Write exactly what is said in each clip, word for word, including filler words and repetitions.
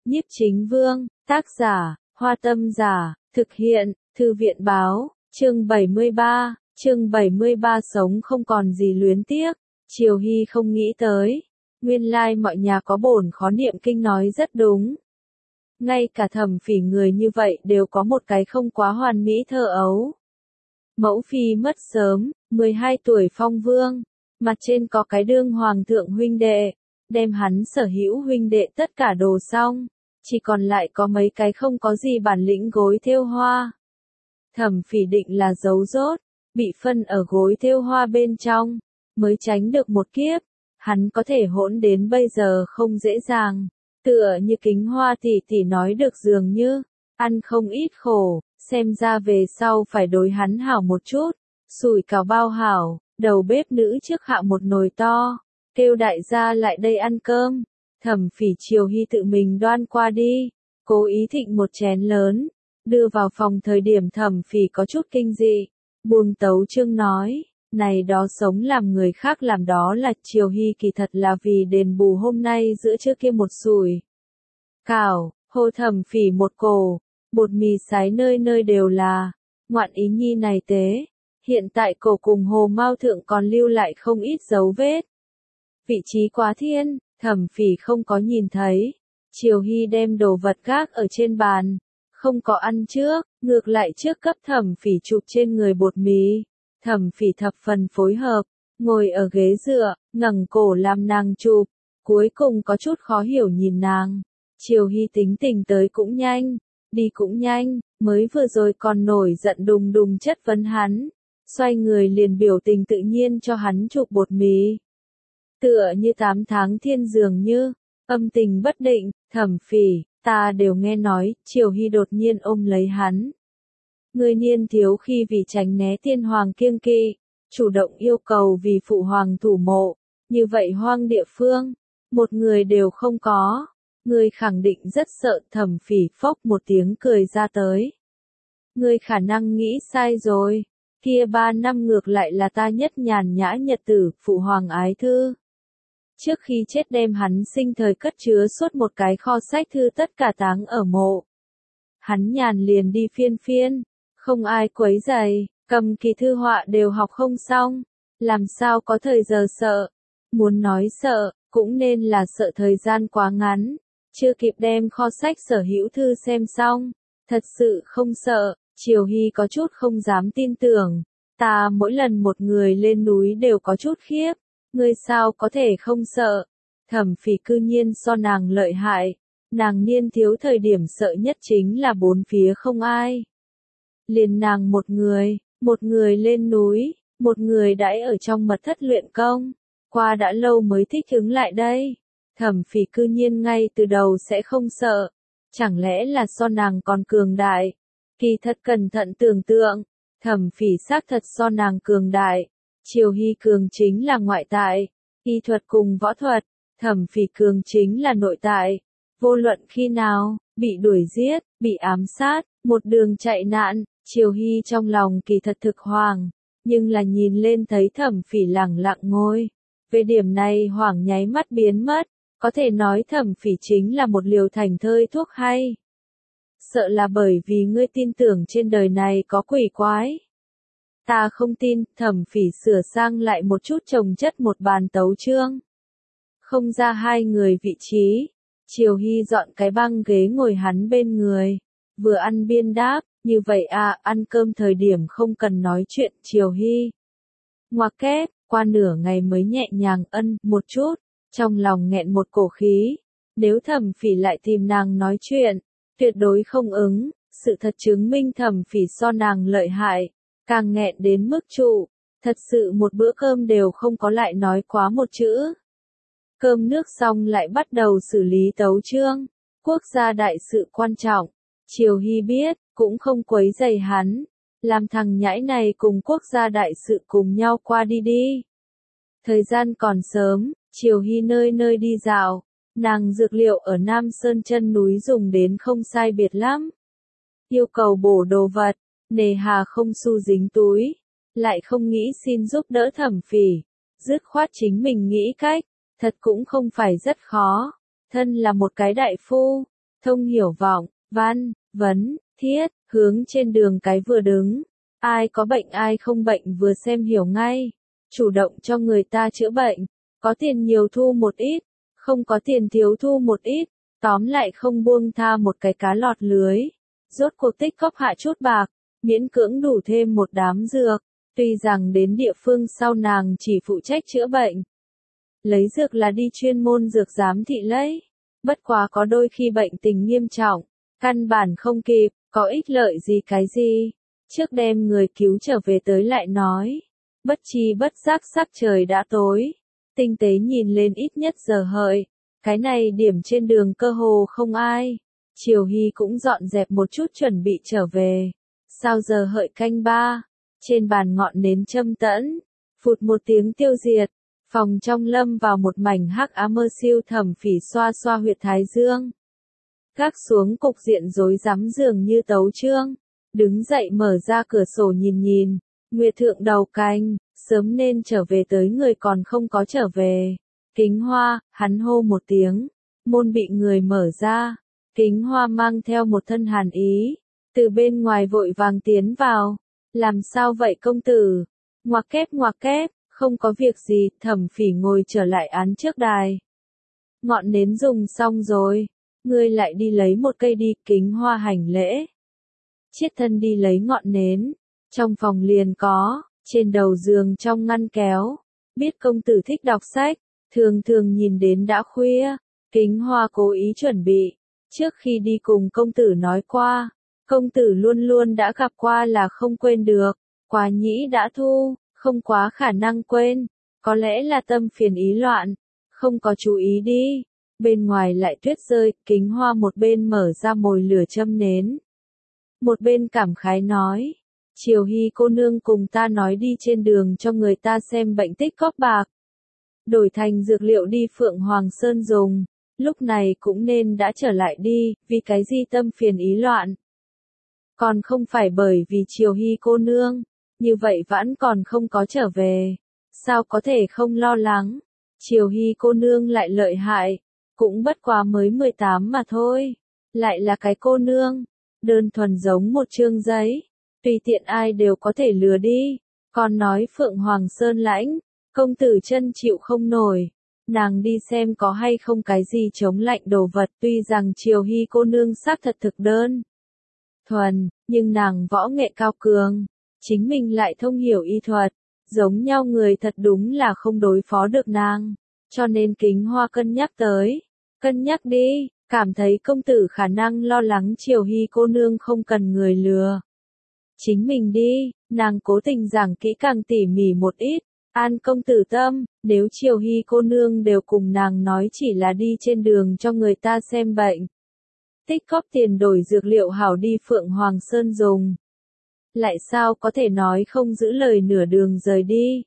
Nhiếp Chính Vương, tác giả, Hoa Tâm Giả, thực hiện, Thư viện báo, chương bảy mươi ba, chương bảy mươi ba sống không còn gì luyến tiếc. Triều Hy không nghĩ tới, nguyên lai mọi nhà có bổn khó niệm kinh nói rất đúng. Ngay cả Thẩm Phỉ người như vậy đều có một cái không quá hoàn mỹ thơ ấu. Mẫu phi mất sớm, mười hai tuổi phong vương, mặt trên có cái đương hoàng thượng huynh đệ, đem hắn sở hữu huynh đệ tất cả đồ xong, chỉ còn lại có mấy cái không có gì bản lĩnh gối thêu hoa. Thẩm Phỉ định là giấu rốt, bị phân ở gối thêu hoa bên trong, mới tránh được một kiếp, hắn có thể hỗn đến bây giờ không dễ dàng, tựa như Kính Hoa tỷ tỷ nói được dường như, ăn không ít khổ, xem ra về sau phải đối hắn hảo một chút, sủi cảo bao hảo, đầu bếp nữ trước hạ một nồi to, kêu đại gia lại đây ăn cơm. Thẩm Phỉ Triều Hy tự mình đoan qua đi, cố ý thịnh một chén lớn, đưa vào phòng thời điểm Thẩm Phỉ có chút kinh dị, buông tấu chương nói, này đó sống làm người khác làm đó là Triều Hy kỳ thật là vì đền bù hôm nay giữa trưa kia một sủi cảo, hô Thẩm Phỉ một cổ, bột mì sái nơi nơi đều là, ngoạn ý nhi này tế, hiện tại cổ cùng hồ mao thượng còn lưu lại không ít dấu vết. Vị trí quá thiên, Thẩm Phỉ không có nhìn thấy, Triều Hy đem đồ vật gác ở trên bàn, không có ăn trước, ngược lại trước cấp Thẩm Phỉ chụp trên người bột mì. Thẩm Phỉ thập phần phối hợp, ngồi ở ghế dựa, ngẩng cổ làm nàng chụp, cuối cùng có chút khó hiểu nhìn nàng. Triều Hy tính tình tới cũng nhanh, đi cũng nhanh, mới vừa rồi còn nổi giận đùng đùng chất vấn hắn, xoay người liền biểu tình tự nhiên cho hắn chụp bột mì. Tựa như tám tháng thiên dường như, âm tình bất định, Thẩm Phỉ, ta đều nghe nói, Triều Hy đột nhiên ôm lấy hắn. Người niên thiếu khi vì tránh né tiên hoàng kiêng kỵ, chủ động yêu cầu vì phụ hoàng thủ mộ, như vậy hoang địa phương, một người đều không có, người khẳng định rất sợ. Thẩm Phỉ phốc một tiếng cười ra tới. Người khả năng nghĩ sai rồi, kia ba năm ngược lại là ta nhất nhàn nhã nhật tử, phụ hoàng ái thư. Trước khi chết đem hắn sinh thời cất chứa suốt một cái kho sách thư tất cả táng ở mộ. Hắn nhàn liền đi phiên phiên, không ai quấy rầy, cầm kỳ thư họa đều học không xong, làm sao có thời giờ sợ. Muốn nói sợ, cũng nên là sợ thời gian quá ngắn, chưa kịp đem kho sách sở hữu thư xem xong, thật sự không sợ. Triều Hy có chút không dám tin tưởng, ta mỗi lần một người lên núi đều có chút khiếp. Ngươi sao có thể không sợ? Thẩm Phỉ cư nhiên so nàng lợi hại, nàng niên thiếu thời điểm sợ nhất chính là bốn phía không ai. Liền nàng một người, một người lên núi, một người đãi ở trong mật thất luyện công, qua đã lâu mới thích ứng lại đây. Thẩm Phỉ cư nhiên ngay từ đầu sẽ không sợ, chẳng lẽ là so nàng còn cường đại? Kỳ thật cẩn thận tưởng tượng, Thẩm Phỉ xác thật so nàng cường đại. Triều Hy cường chính là ngoại tại, y thuật cùng võ thuật, Thẩm Phỉ cường chính là nội tại. Vô luận khi nào, bị đuổi giết, bị ám sát, một đường chạy nạn, Triều Hy trong lòng kỳ thật thực hoàng, nhưng là nhìn lên thấy Thẩm Phỉ lẳng lặng ngồi. Về điểm này hoảng nháy mắt biến mất, có thể nói Thẩm Phỉ chính là một liều thành thơi thuốc hay. Sợ là bởi vì ngươi tin tưởng trên đời này có quỷ quái. Ta không tin. Thẩm Phỉ sửa sang lại một chút chồng chất một bàn tấu chương. Không ra hai người vị trí. Triều Hy dọn cái băng ghế ngồi hắn bên người. Vừa ăn biên đáp, như vậy à, ăn cơm thời điểm không cần nói chuyện. Triều Hy ngoặc kép, qua nửa ngày mới nhẹ nhàng ân một chút, trong lòng nghẹn một cổ khí. Nếu Thẩm Phỉ lại tìm nàng nói chuyện, tuyệt đối không ứng. Sự thật chứng minh Thẩm Phỉ so nàng lợi hại, càng nghẹn đến mức trụ, thật sự một bữa cơm đều không có lại nói quá một chữ. Cơm nước xong lại bắt đầu xử lý tấu chương, quốc gia đại sự quan trọng. Triều Hy biết, cũng không quấy rầy hắn, làm thằng nhãi này cùng quốc gia đại sự cùng nhau qua đi đi. Thời gian còn sớm, Triều Hy nơi nơi đi dạo, nàng dược liệu ở Nam Sơn chân núi dùng đến không sai biệt lắm. Yêu cầu bổ đồ vật, nề hà không xu dính túi, lại không nghĩ xin giúp đỡ Thẩm Phỉ, dứt khoát chính mình nghĩ cách, thật cũng không phải rất khó, thân là một cái đại phu, thông hiểu vọng, văn, vấn, thiết, hướng trên đường cái vừa đứng. Ai có bệnh ai không bệnh vừa xem hiểu ngay. Chủ động cho người ta chữa bệnh. Có tiền nhiều thu một ít, không có tiền thiếu thu một ít. Tóm lại không buông tha một cái cá lọt lưới. Rốt cuộc tích cóp hạ chút bạc, miễn cưỡng đủ thêm một đám dược. Tuy rằng đến địa phương sau nàng chỉ phụ trách chữa bệnh. Lấy dược là đi chuyên môn dược giám thị lấy. Bất quá có đôi khi bệnh tình nghiêm trọng, căn bản không kịp, có ích lợi gì cái gì. Trước đem người cứu trở về tới lại nói. Bất chi bất giác sắc trời đã tối. Tinh tế nhìn lên ít nhất giờ hợi. Cái này điểm trên đường cơ hồ không ai. Triều Hy cũng dọn dẹp một chút chuẩn bị trở về. Sao giờ hợi canh ba. Trên bàn ngọn nến châm tẫn. Phụt một tiếng tiêu diệt. Phòng trong lâm vào một mảnh hắc ám mơ siêu Thẩm Phỉ xoa xoa huyệt thái dương. Gác xuống cục diện rối rắm dường như tấu chương. Đứng dậy mở ra cửa sổ nhìn nhìn. Nguyệt thượng đầu canh, sớm nên trở về tới người còn không có trở về. Kính Hoa, hắn hô một tiếng. Môn bị người mở ra. Kính Hoa mang theo một thân hàn ý. Từ bên ngoài vội vàng tiến vào. Làm sao vậy công tử? Ngoặc kép ngoặc kép, không có việc gì, Thẩm Phỉ ngồi trở lại án trước đài. Ngọn nến dùng xong rồi. Ngươi lại đi lấy một cây đi, Kính Hoa hành lễ. Chiết thân đi lấy ngọn nến. Trong phòng liền có, trên đầu giường trong ngăn kéo. Biết công tử thích đọc sách, thường thường nhìn đến đã khuya. Kính Hoa cố ý chuẩn bị. Trước khi đi cùng công tử nói qua, công tử luôn luôn đã gặp qua là không quên được. Quá nhĩ đã thu, không quá khả năng quên. Có lẽ là tâm phiền ý loạn, không có chú ý đi. Bên ngoài lại tuyết rơi, Kính Hoa một bên mở ra mồi lửa châm nến. Một bên cảm khái nói. Triều Hy cô nương cùng ta nói đi trên đường cho người ta xem bệnh tích cóp bạc. Đổi thành dược liệu đi Phượng Hoàng Sơn dùng. Lúc này cũng nên đã trở lại đi, vì cái gì tâm phiền ý loạn. Còn không phải bởi vì Triều Hy cô nương, như vậy vẫn còn không có trở về. Sao có thể không lo lắng? Triều Hy cô nương lại lợi hại, cũng bất quá mới mười tám mà thôi. Lại là cái cô nương, đơn thuần giống một chương giấy. Tùy tiện ai đều có thể lừa đi. Còn nói Phượng Hoàng Sơn lãnh, công tử chân chịu không nổi. Nàng đi xem có hay không cái gì chống lạnh đồ vật, tuy rằng Triều Hy cô nương xác thật thực đơn thuần, nhưng nàng võ nghệ cao cường, chính mình lại thông hiểu y thuật, giống nhau người thật đúng là không đối phó được nàng. Cho nên Kính Hoa cân nhắc tới, cân nhắc đi, cảm thấy công tử khả năng lo lắng Triều Hy cô nương không cần người lừa. Chính mình đi, nàng cố tình giảng kỹ càng tỉ mỉ một ít, an công tử tâm, nếu Triều Hy cô nương đều cùng nàng nói chỉ là đi trên đường cho người ta xem bệnh. Tích cóp tiền đổi dược liệu hảo đi Phượng Hoàng Sơn dùng. Lại sao có thể nói không giữ lời nửa đường rời đi.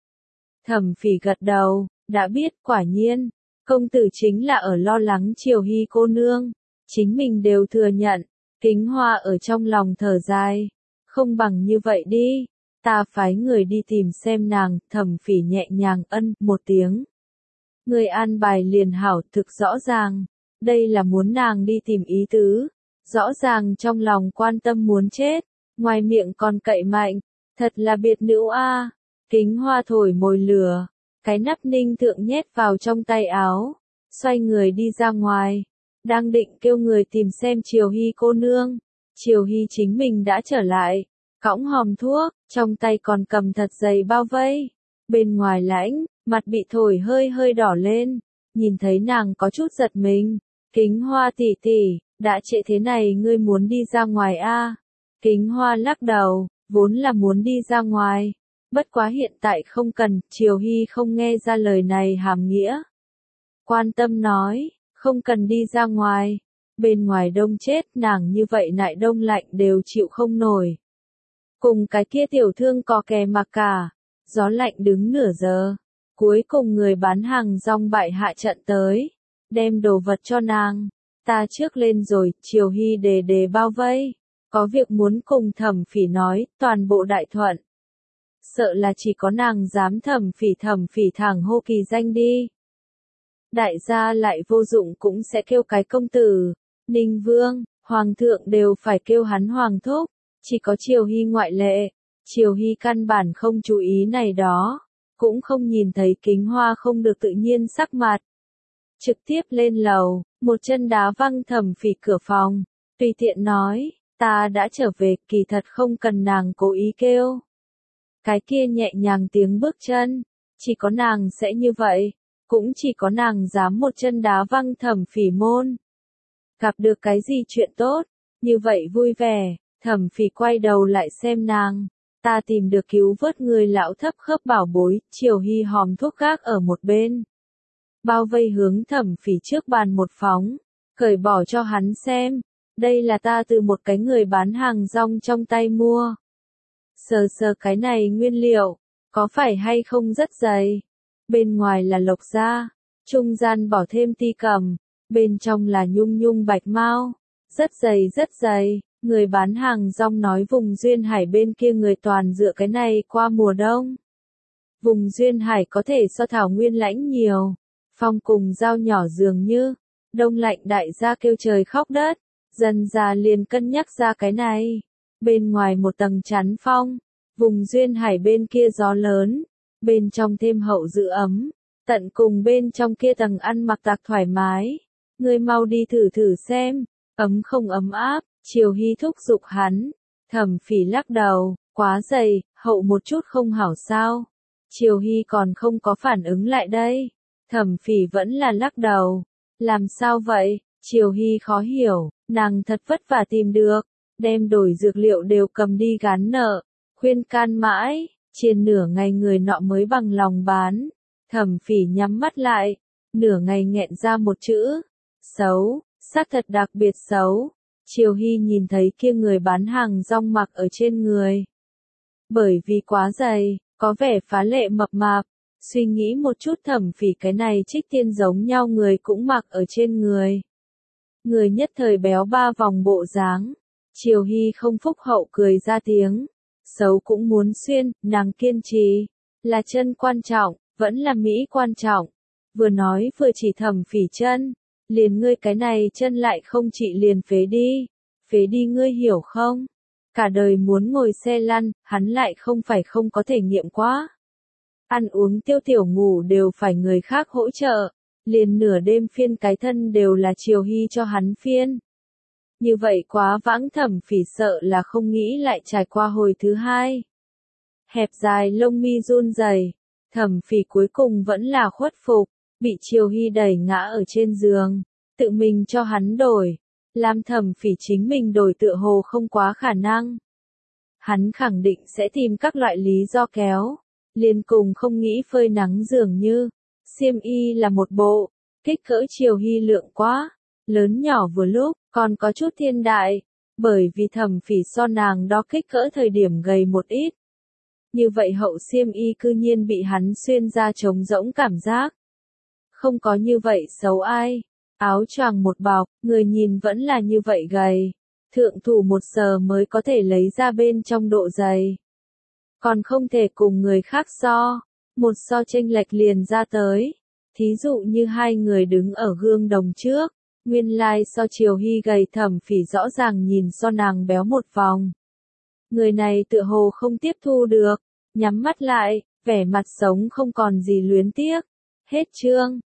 Thẩm Phỉ gật đầu, đã biết quả nhiên, công tử chính là ở lo lắng Triều Hy cô nương. Chính mình đều thừa nhận, Kính Hoa ở trong lòng thở dài. Không bằng như vậy đi, ta phái người đi tìm xem nàng. Thẩm Phỉ nhẹ nhàng ân một tiếng. Người an bài liền hảo thực rõ ràng, đây là muốn nàng đi tìm ý tứ, rõ ràng trong lòng quan tâm muốn chết, ngoài miệng còn cậy mạnh, thật là biệt nữ a. Kính Hoa thổi mồi lửa, cái nắp ninh thượng nhét vào trong tay áo, xoay người đi ra ngoài, đang định kêu người tìm xem Triều Hy cô nương. Triều Hy chính mình đã trở lại, cõng hòm thuốc, trong tay còn cầm thật dày bao vây. Bên ngoài lãnh, mặt bị thổi hơi hơi đỏ lên, nhìn thấy nàng có chút giật mình. Kính Hoa tỷ tỷ, đã trễ thế này ngươi muốn đi ra ngoài a? Kính Hoa lắc đầu, vốn là muốn đi ra ngoài. Bất quá hiện tại không cần, Triều Hy không nghe ra lời này hàm nghĩa. Quan tâm nói, không cần đi ra ngoài. Bên ngoài đông chết, nàng như vậy nại đông lạnh đều chịu không nổi. Cùng cái kia tiểu thương cò kè mặc cả, gió lạnh đứng nửa giờ. Cuối cùng người bán hàng rong bại hạ trận tới, đem đồ vật cho nàng. Ta trước lên rồi, Triều Hy đề đề bao vây. Có việc muốn cùng Thẩm Phỉ nói, toàn bộ đại thuận. Sợ là chỉ có nàng dám Thẩm Phỉ Thẩm Phỉ thẳng hô kỳ danh đi. Đại gia lại vô dụng cũng sẽ kêu cái công tử. Ninh Vương, Hoàng thượng đều phải kêu hắn Hoàng thúc, chỉ có Triều Hy ngoại lệ. Triều Hy căn bản không chú ý này đó, cũng không nhìn thấy Kính Hoa không được tự nhiên sắc mặt. Trực tiếp lên lầu, một chân đá văng Thẩm Phỉ cửa phòng, tùy tiện nói, ta đã trở về, kỳ thật không cần nàng cố ý kêu. Cái kia nhẹ nhàng tiếng bước chân, chỉ có nàng sẽ như vậy, cũng chỉ có nàng dám một chân đá văng Thẩm Phỉ môn. Gặp được cái gì chuyện tốt, như vậy vui vẻ, Thẩm Phỉ quay đầu lại xem nàng, ta tìm được cứu vớt người lão thấp khớp bảo bối, Triều Hy hòm thuốc gác ở một bên. Bao vây hướng Thẩm Phỉ trước bàn một phóng, cởi bỏ cho hắn xem, đây là ta từ một cái người bán hàng rong trong tay mua. Sờ sờ cái này nguyên liệu, có phải hay không rất dày, bên ngoài là lộc da, trung gian bỏ thêm ti cầm, bên trong là nhung nhung bạch mao, rất dày rất dày. Người bán hàng rong nói vùng Duyên Hải bên kia người toàn dựa cái này qua mùa đông. Vùng Duyên Hải có thể so thảo nguyên lãnh nhiều, phong cùng dao nhỏ dường như, đông lạnh đại gia kêu trời khóc đất, dần già liền cân nhắc ra cái này. Bên ngoài một tầng chắn phong, vùng Duyên Hải bên kia gió lớn, bên trong thêm hậu giữ ấm, tận cùng bên trong kia tầng ăn mặc tạc thoải mái. Người mau đi thử thử xem, ấm không ấm áp. Triều Hy thúc giục hắn, Thẩm Phỉ lắc đầu, quá dày, hậu một chút không hảo sao. Triều Hy còn không có phản ứng lại đây. Thẩm Phỉ vẫn là lắc đầu. Làm sao vậy? Triều Hy khó hiểu, nàng thật vất vả tìm được, đem đổi dược liệu đều cầm đi gán nợ, khuyên can mãi, trên nửa ngày người nọ mới bằng lòng bán. Thẩm Phỉ nhắm mắt lại, nửa ngày nghẹn ra một chữ, xấu, xác thật đặc biệt xấu. Triều Hy nhìn thấy kia người bán hàng rong mặc ở trên người. Bởi vì quá dày, có vẻ phá lệ mập mạp, suy nghĩ một chút Thẩm Phỉ cái này trích tiên giống nhau người cũng mặc ở trên người. Người nhất thời béo ba vòng bộ dáng, Triều Hy không phúc hậu cười ra tiếng, xấu cũng muốn xuyên, nàng kiên trì, là chân quan trọng, vẫn là Mỹ quan trọng, vừa nói vừa chỉ Thẩm Phỉ chân. Liền ngươi cái này chân lại không trị liền phế đi, phế đi ngươi hiểu không? Cả đời muốn ngồi xe lăn, hắn lại không phải không có thể nghiệm quá. Ăn uống tiêu tiểu ngủ đều phải người khác hỗ trợ, liền nửa đêm phiên cái thân đều là Triều Hy cho hắn phiên. Như vậy quá vãng Thẩm Phỉ sợ là không nghĩ lại trải qua hồi thứ hai. Hẹp dài lông mi run rẩy, Thẩm Phỉ cuối cùng vẫn là khuất phục. Bị Triều Hy đẩy ngã ở trên giường, tự mình cho hắn đổi, làm Thẩm Phỉ chính mình đổi tựa hồ không quá khả năng. Hắn khẳng định sẽ tìm các loại lý do kéo, liền cùng không nghĩ phơi nắng dường như, xiêm y là một bộ, kích cỡ Triều Hy lượng quá, lớn nhỏ vừa lúc, còn có chút thiên đại, bởi vì Thẩm Phỉ so nàng đo kích cỡ thời điểm gầy một ít. Như vậy hậu xiêm y cư nhiên bị hắn xuyên ra trống rỗng cảm giác. Không có như vậy xấu ai, áo choàng một bọc, người nhìn vẫn là như vậy gầy, thượng thủ một giờ mới có thể lấy ra bên trong độ dày. Còn không thể cùng người khác so, một so chênh lệch liền ra tới. Thí dụ như hai người đứng ở gương đồng trước, nguyên lai like so Triều Hy gầy Thẩm Phỉ rõ ràng nhìn so nàng béo một vòng. Người này tựa hồ không tiếp thu được, nhắm mắt lại, vẻ mặt sống không còn gì luyến tiếc. Hết chương.